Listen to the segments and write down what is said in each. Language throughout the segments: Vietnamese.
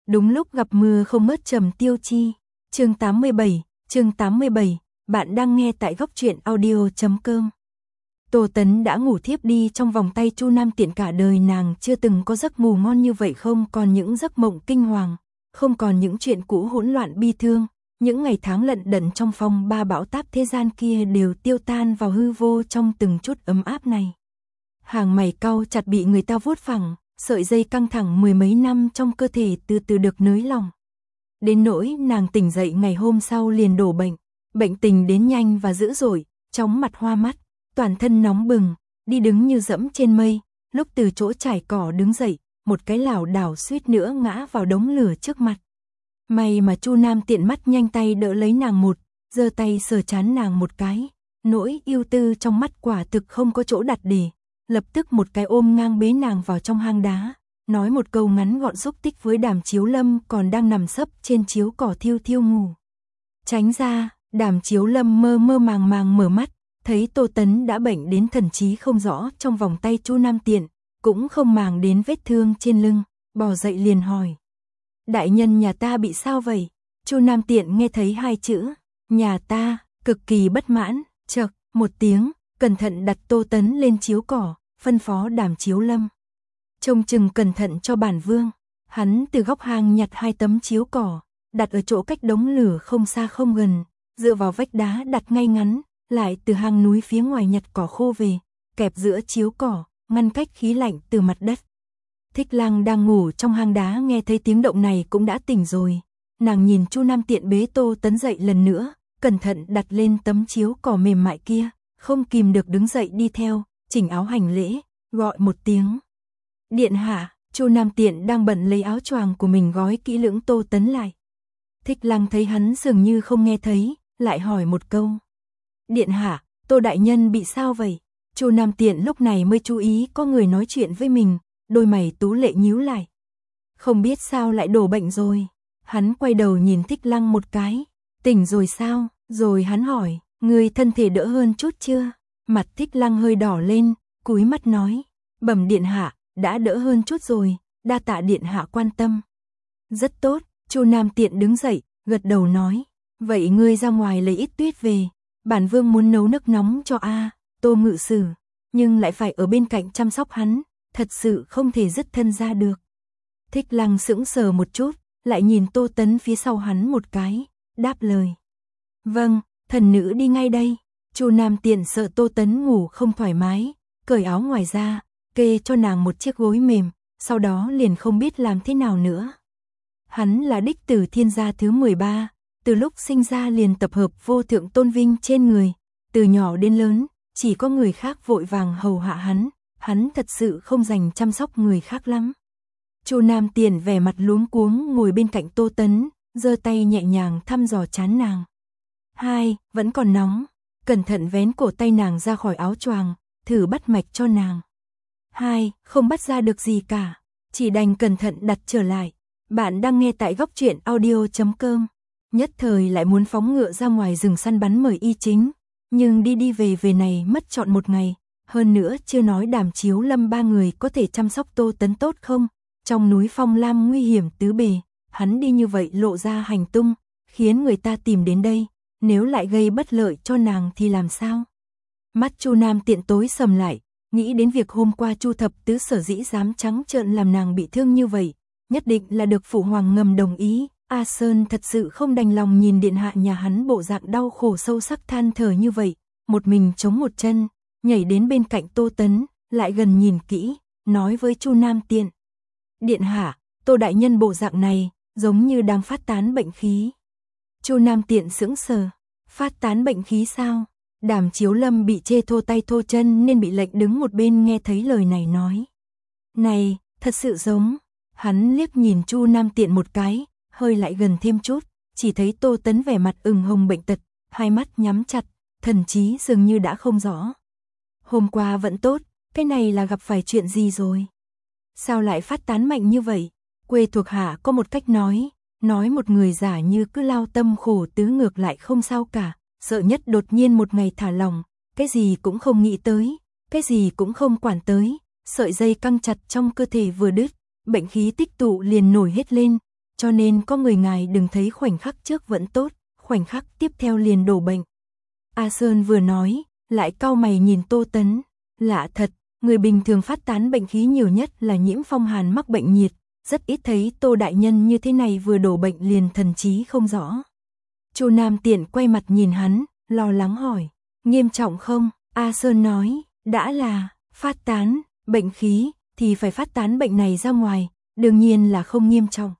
Đúng lúc gặp mưa không ngớt Trầm Tiêu Chi. Chương 87, bạn đang nghe tại góc truyện audio.com. Tô Tấn đã ngủ thiếp đi trong vòng tay Chu Nam Tiện, cả đời nàng chưa từng có giấc ngủ ngon như vậy, không còn những giấc mộng kinh hoàng, không còn những chuyện cũ hỗn loạn bi thương, những ngày tháng lận đận trong phong ba bão táp thế gian kia đều tiêu tan vào hư vô trong từng chút ấm áp này. Hàng mày cau chặt bị người ta vuốt phẳng, sợi dây căng thẳng mười mấy năm trong cơ thể từ từ được nới lỏng. Đến nỗi nàng tỉnh dậy ngày hôm sau liền đổ bệnh, bệnh tình đến nhanh và dữ dội, chóng mặt hoa mắt, toàn thân nóng bừng, đi đứng như dẫm trên mây, lúc từ chỗ trải cỏ đứng dậy, một cái lảo đảo suýt nữa ngã vào đống lửa trước mặt. May mà Chu Nam Tiện mắt nhanh tay đỡ lấy nàng một, giơ tay sờ trán nàng một cái, nỗi ưu tư trong mắt quả thực không có chỗ đặt để, lập tức một cái ôm ngang bế nàng vào trong hang đá, nói một câu ngắn gọn xúc tích với Đàm Chiếu Lâm còn đang nằm sấp trên chiếu cỏ thiêu thiêu ngủ. Tránh ra, Đàm Chiếu Lâm mơ mơ màng màng mở mắt, thấy Tô Tấn đã bệnh đến thần trí không rõ trong vòng tay Chu Nam Tiện, cũng không màng đến vết thương trên lưng, bò dậy liền hỏi: đại nhân nhà ta bị sao vậy? Chu Nam Tiện nghe thấy hai chữ nhà ta, cực kỳ bất mãn, chậc một tiếng, cẩn thận đặt Tô Tấn lên chiếu cỏ, phân phó Đàm Chiếu Lâm trông chừng cẩn thận cho bản vương. Hắn từ góc hang nhặt hai tấm chiếu cỏ, đặt ở chỗ cách đống lửa không xa không gần, dựa vào vách đá đặt ngay ngắn, lại từ hang núi phía ngoài nhặt cỏ khô về, kẹp giữa chiếu cỏ, ngăn cách khí lạnh từ mặt đất. Thích Lang đang ngủ trong hang đá nghe thấy tiếng động này cũng đã tỉnh rồi. Nàng nhìn Chu Nam Tiện bế Tô Tấn dậy lần nữa, cẩn thận đặt lên tấm chiếu cỏ mềm mại kia, không kìm được đứng dậy đi theo, chỉnh áo hành lễ, gọi một tiếng: điện hạ. Chu Nam Tiện đang bận lấy áo choàng của mình gói kỹ lưỡng Tô Tấn lại. Thích Lang thấy hắn dường như không nghe thấy, lại hỏi một câu: điện hạ, Tô đại nhân bị sao vậy? Chu Nam Tiện lúc này mới chú ý có người nói chuyện với mình, đôi mày tú lệ nhíu lại. Không biết sao lại đổ bệnh rồi. Hắn quay đầu nhìn Thích Lăng một cái. Tỉnh rồi sao? Rồi hắn hỏi: người thân thể đỡ hơn chút chưa? Mặt Thích Lăng hơi đỏ lên, cúi mắt nói: bẩm điện hạ, đã đỡ hơn chút rồi, đa tạ điện hạ quan tâm. Rất tốt. Chu Nam Tiện đứng dậy, gật đầu nói: vậy ngươi ra ngoài lấy ít tuyết về, bản vương muốn nấu nước nóng cho Tô ngự sử, nhưng lại phải ở bên cạnh chăm sóc hắn, thật sự không thể dứt thân ra được. Thích Lăng sững sờ một chút, lại nhìn Tô Tấn phía sau hắn một cái, đáp lời: vâng, thần nữ đi ngay đây. Chu Nam Tiện sợ Tô Tấn ngủ không thoải mái, cởi áo ngoài ra, kê cho nàng một chiếc gối mềm, sau đó liền không biết làm thế nào nữa. Hắn là đích tử thiên gia thứ 13, từ lúc sinh ra liền tập hợp vô thượng tôn vinh trên người, từ nhỏ đến lớn, chỉ có người khác vội vàng hầu hạ hắn thật sự không dành chăm sóc người khác lắm. Chu Nam Tiện vẻ mặt luống cuống ngồi bên cạnh Tô Tấn, giơ tay nhẹ nhàng thăm dò trán nàng. Vẫn còn nóng, cẩn thận vén cổ tay nàng ra khỏi áo choàng, thử bắt mạch cho nàng. Không bắt ra được gì cả, chỉ đành cẩn thận đặt trở lại. Bạn đang nghe tại góc truyện audio.com. Nhất thời lại muốn phóng ngựa ra ngoài rừng săn bắn mời y chính, nhưng đi về này mất trọn một ngày, hơn nữa chưa nói Đàm Chiếu Lâm ba người có thể chăm sóc Tô Tấn tốt không. Trong núi Phong Lam nguy hiểm tứ bề, hắn đi như vậy lộ ra hành tung, khiến người ta tìm đến đây, nếu lại gây bất lợi cho nàng thì làm sao? Mắt Chu Nam Tiện tối sầm lại, nghĩ đến việc hôm qua Chu Thập Tứ sở dĩ dám trắng trợn làm nàng bị thương như vậy, nhất định là được phụ hoàng ngầm đồng ý. A Sơn thật sự không đành lòng nhìn điện hạ nhà hắn bộ dạng đau khổ sâu sắc than thở như vậy, một mình chống một chân, nhảy đến bên cạnh Tô Tấn, lại gần nhìn kỹ, nói với Chu Nam Tiện: điện hạ, Tô đại nhân bộ dạng này, giống như đang phát tán bệnh khí. Chu Nam Tiện sững sờ: phát tán bệnh khí sao? Đàm Chiếu Lâm bị chê thô tay thô chân nên bị lệnh đứng một bên nghe thấy lời này nói: này, thật sự giống. Hắn liếc nhìn Chu Nam Tiện một cái, hơi lại gần thêm chút, chỉ thấy Tô Tấn vẻ mặt ửng hồng bệnh tật, hai mắt nhắm chặt, thần trí dường như đã không rõ. Hôm qua vẫn tốt, cái này là gặp phải chuyện gì rồi? Sao lại phát tán mạnh như vậy? Quê thuộc hạ có một cách nói một người giả như cứ lao tâm khổ tứ ngược lại không sao cả, sợ nhất đột nhiên một ngày thả lỏng, cái gì cũng không nghĩ tới, cái gì cũng không quản tới, sợi dây căng chặt trong cơ thể vừa đứt, bệnh khí tích tụ liền nổi hết lên, cho nên có người ngài đừng thấy khoảnh khắc trước vẫn tốt, khoảnh khắc tiếp theo liền đổ bệnh. A Sơn vừa nói, lại cau mày nhìn Tô Tấn, lạ thật, người bình thường phát tán bệnh khí nhiều nhất là nhiễm phong hàn mắc bệnh nhiệt, rất ít thấy Tô đại nhân như thế này vừa đổ bệnh liền thần trí không rõ. Chu Nam Tiện quay mặt nhìn hắn, lo lắng hỏi, nghiêm trọng không? A Sơn nói, đã là phát tán bệnh khí thì phải phát tán bệnh này ra ngoài, đương nhiên là không nghiêm trọng.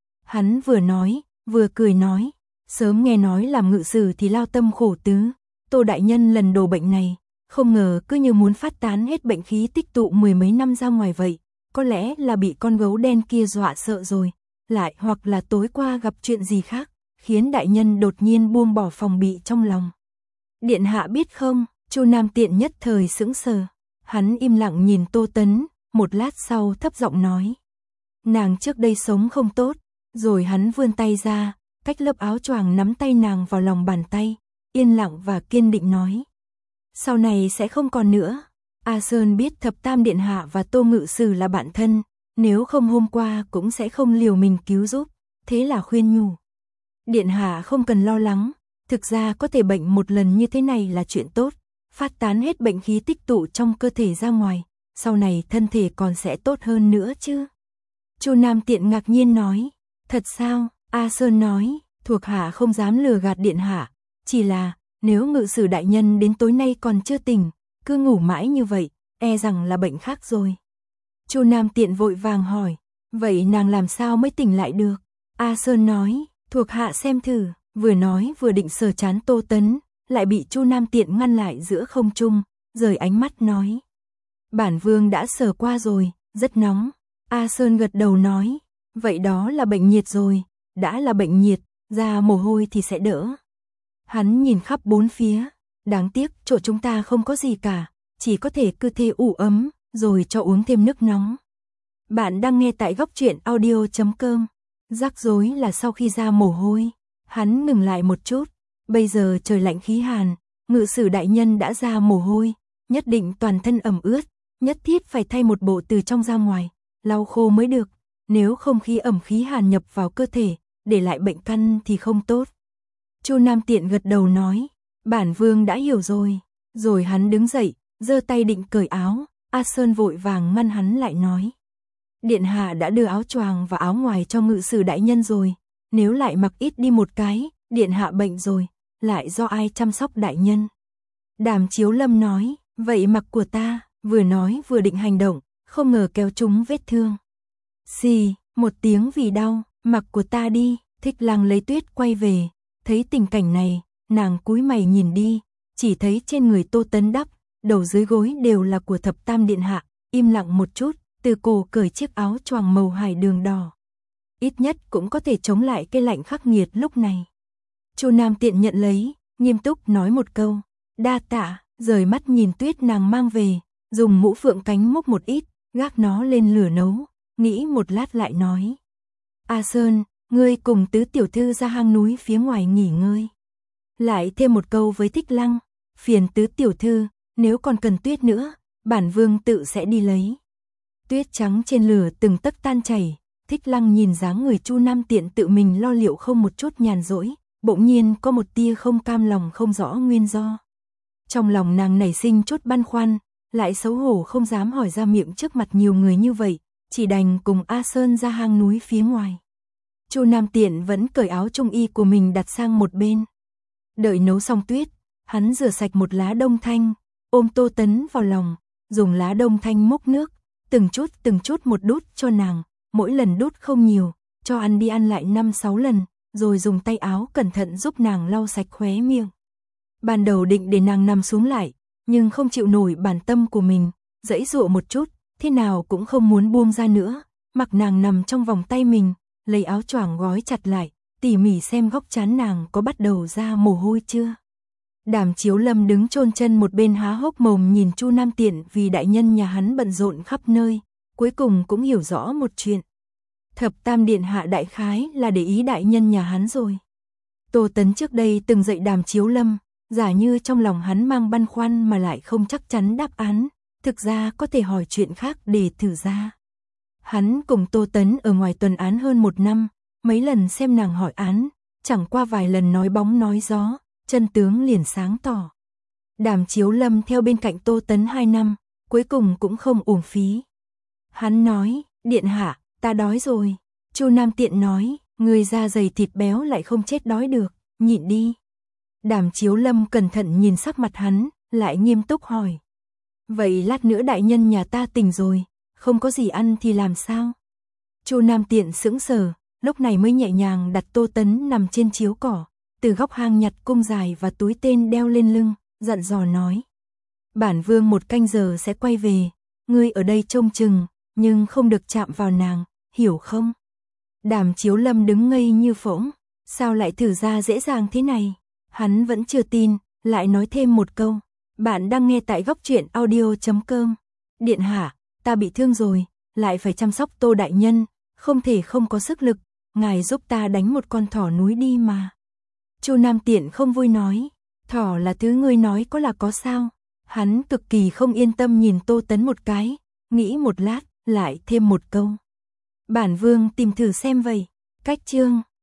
Hắn vừa nói, vừa cười nói, sớm nghe nói làm ngự sử thì lao tâm khổ tứ, Tô đại nhân lần đổ bệnh này, không ngờ cứ như muốn phát tán hết bệnh khí tích tụ mười mấy năm ra ngoài vậy, có lẽ là bị con gấu đen kia dọa sợ rồi, lại hoặc là tối qua gặp chuyện gì khác, khiến đại nhân đột nhiên buông bỏ phòng bị trong lòng. Điện hạ biết không? Chu Nam Tiện nhất thời sững sờ, hắn im lặng nhìn Tô Tấn, một lát sau thấp giọng nói, nàng trước đây sống không tốt, rồi hắn vươn tay ra, cách lớp áo choàng nắm tay nàng vào lòng bàn tay, yên lặng và kiên định nói, sau này sẽ không còn nữa. A Sơn biết Thập Tam điện hạ và Tô ngự sử là bạn thân, nếu không hôm qua cũng sẽ không liều mình cứu giúp, thế là khuyên nhủ, điện hạ không cần lo lắng, thực ra có thể bệnh một lần như thế này là chuyện tốt, phát tán hết bệnh khí tích tụ trong cơ thể ra ngoài, sau này thân thể còn sẽ tốt hơn nữa chứ. Chu Nam Tiện ngạc nhiên nói, thật sao? A Sơn nói, thuộc hạ không dám lừa gạt điện hạ, chỉ là nếu ngự sử đại nhân đến tối nay còn chưa tỉnh, cứ ngủ mãi như vậy, e rằng là bệnh khác rồi. Chu Nam Tiện vội vàng hỏi, vậy nàng làm sao mới tỉnh lại được? A Sơn nói, thuộc hạ xem thử, vừa nói vừa định sờ trán Tô Tấn, lại bị Chu Nam Tiện ngăn lại giữa không trung, rời ánh mắt nói, bản vương đã sờ qua rồi, rất nóng. A Sơn gật đầu nói, vậy đó là bệnh nhiệt rồi, đã là bệnh nhiệt, ra mồ hôi thì sẽ đỡ. Hắn nhìn khắp bốn phía, đáng tiếc chỗ chúng ta không có gì cả, chỉ có thể cơ thể ủ ấm, rồi cho uống thêm nước nóng. Bạn đang nghe tại góc truyện audio.com. Rắc rối là sau khi ra mồ hôi, hắn ngừng lại một chút, bây giờ trời lạnh khí hàn, ngự sử đại nhân đã ra mồ hôi, nhất định toàn thân ẩm ướt, nhất thiết phải thay một bộ từ trong ra ngoài, lau khô mới được, nếu không khí ẩm khí hàn nhập vào cơ thể, để lại bệnh căn thì không tốt. Chu Nam Tiện gật đầu nói, bản vương đã hiểu rồi, rồi hắn đứng dậy, giơ tay định cởi áo, A Sơn vội vàng ngăn hắn lại nói, điện hạ đã đưa áo choàng và áo ngoài cho ngự sử đại nhân rồi, nếu lại mặc ít đi một cái, điện hạ bệnh rồi, lại do ai chăm sóc đại nhân? Đàm Chiếu Lâm nói, vậy mặc của ta, vừa nói vừa định hành động, không ngờ kéo trúng vết thương. Xì, một tiếng vì đau, mặc của ta đi. Thích Lăng lấy tuyết quay về, thấy tình cảnh này, nàng cúi mày nhìn đi, chỉ thấy trên người Tô Tấn đắp, đầu dưới gối đều là của Thập Tam điện hạ, im lặng một chút, từ cổ cởi chiếc áo choàng màu hải đường đỏ. Ít nhất cũng có thể chống lại cái lạnh khắc nghiệt lúc này. Chu Nam Tiện nhận lấy, nghiêm túc nói một câu, đa tạ, rời mắt nhìn tuyết nàng mang về, dùng mũ phượng cánh múc một ít, gác nó lên lửa nấu, nghĩ một lát lại nói, A Sơn, ngươi cùng tứ tiểu thư ra hang núi phía ngoài nghỉ ngơi. Lại thêm một câu với Thích Lăng, phiền tứ tiểu thư, nếu còn cần tuyết nữa, bản vương tự sẽ đi lấy. Tuyết trắng trên lửa từng tấc tan chảy, Thích Lăng nhìn dáng người Chu Nam Tiện tự mình lo liệu không một chút nhàn rỗi, bỗng nhiên có một tia không cam lòng không rõ nguyên do. Trong lòng nàng nảy sinh chút băn khoăn, lại xấu hổ không dám hỏi ra miệng trước mặt nhiều người như vậy, chỉ đành cùng A Sơn ra hang núi phía ngoài. Chu Nam Tiện vẫn cởi áo trung y của mình đặt sang một bên. Đợi nấu xong tuyết, hắn rửa sạch một lá đông thanh, ôm Tô Tấn vào lòng, dùng lá đông thanh múc nước, từng chút một đút cho nàng, mỗi lần đút không nhiều, cho ăn đi ăn lại 5-6 lần, rồi dùng tay áo cẩn thận giúp nàng lau sạch khóe miệng. Ban đầu định để nàng nằm xuống lại, nhưng không chịu nổi bản tâm của mình, giãy giụa một chút, thế nào cũng không muốn buông ra nữa, mặc nàng nằm trong vòng tay mình, lấy áo choàng gói chặt lại, tỉ mỉ xem góc trán nàng có bắt đầu ra mồ hôi chưa. Đàm Chiếu Lâm đứng chôn chân một bên há hốc mồm nhìn Chu Nam Tiện vì đại nhân nhà hắn bận rộn khắp nơi, cuối cùng cũng hiểu rõ một chuyện. Thập Tam điện hạ đại khái là để ý đại nhân nhà hắn rồi. Tô Tấn trước đây từng dạy Đàm Chiếu Lâm, giả như trong lòng hắn mang băn khoăn mà lại không chắc chắn đáp án, thực ra có thể hỏi chuyện khác để thử ra. Hắn cùng Tô Tấn ở ngoài tuần án hơn 1 năm, mấy lần xem nàng hỏi án, chẳng qua vài lần nói bóng nói gió, chân tướng liền sáng tỏ. Đàm Chiếu Lâm theo bên cạnh Tô Tấn 2 năm, cuối cùng cũng không uổng phí. Hắn nói, điện hạ, ta đói rồi. Chu Nam Tiện nói, người da dày thịt béo lại không chết đói được, nhịn đi. Đàm Chiếu Lâm cẩn thận nhìn sắc mặt hắn, lại nghiêm túc hỏi. Vậy lát nữa đại nhân nhà ta tỉnh rồi, không có gì ăn thì làm sao? Chu Nam Tiện sững sờ, lúc này mới nhẹ nhàng đặt Tô Tấn nằm trên chiếu cỏ, từ góc hang nhặt cung dài và túi tên đeo lên lưng, dặn dò nói. Bản vương 1 canh giờ sẽ quay về, ngươi ở đây trông chừng, nhưng không được chạm vào nàng, hiểu không? Đàm Chiếu Lâm đứng ngây như phỗng, sao lại thử ra dễ dàng thế này? Hắn vẫn chưa tin, lại nói thêm một câu. Bạn đang nghe tại góc truyện audio.com. Điện hạ, ta bị thương rồi, lại phải chăm sóc Tô đại nhân, không thể không có sức lực, ngài giúp ta đánh một con thỏ núi đi mà. Chu Nam Tiện không vui nói, thỏ là thứ ngươi nói có là có sao? Hắn cực kỳ không yên tâm nhìn Tô Tấn một cái, nghĩ một lát, lại thêm một câu. Bản vương tìm thử xem vậy. Cách chương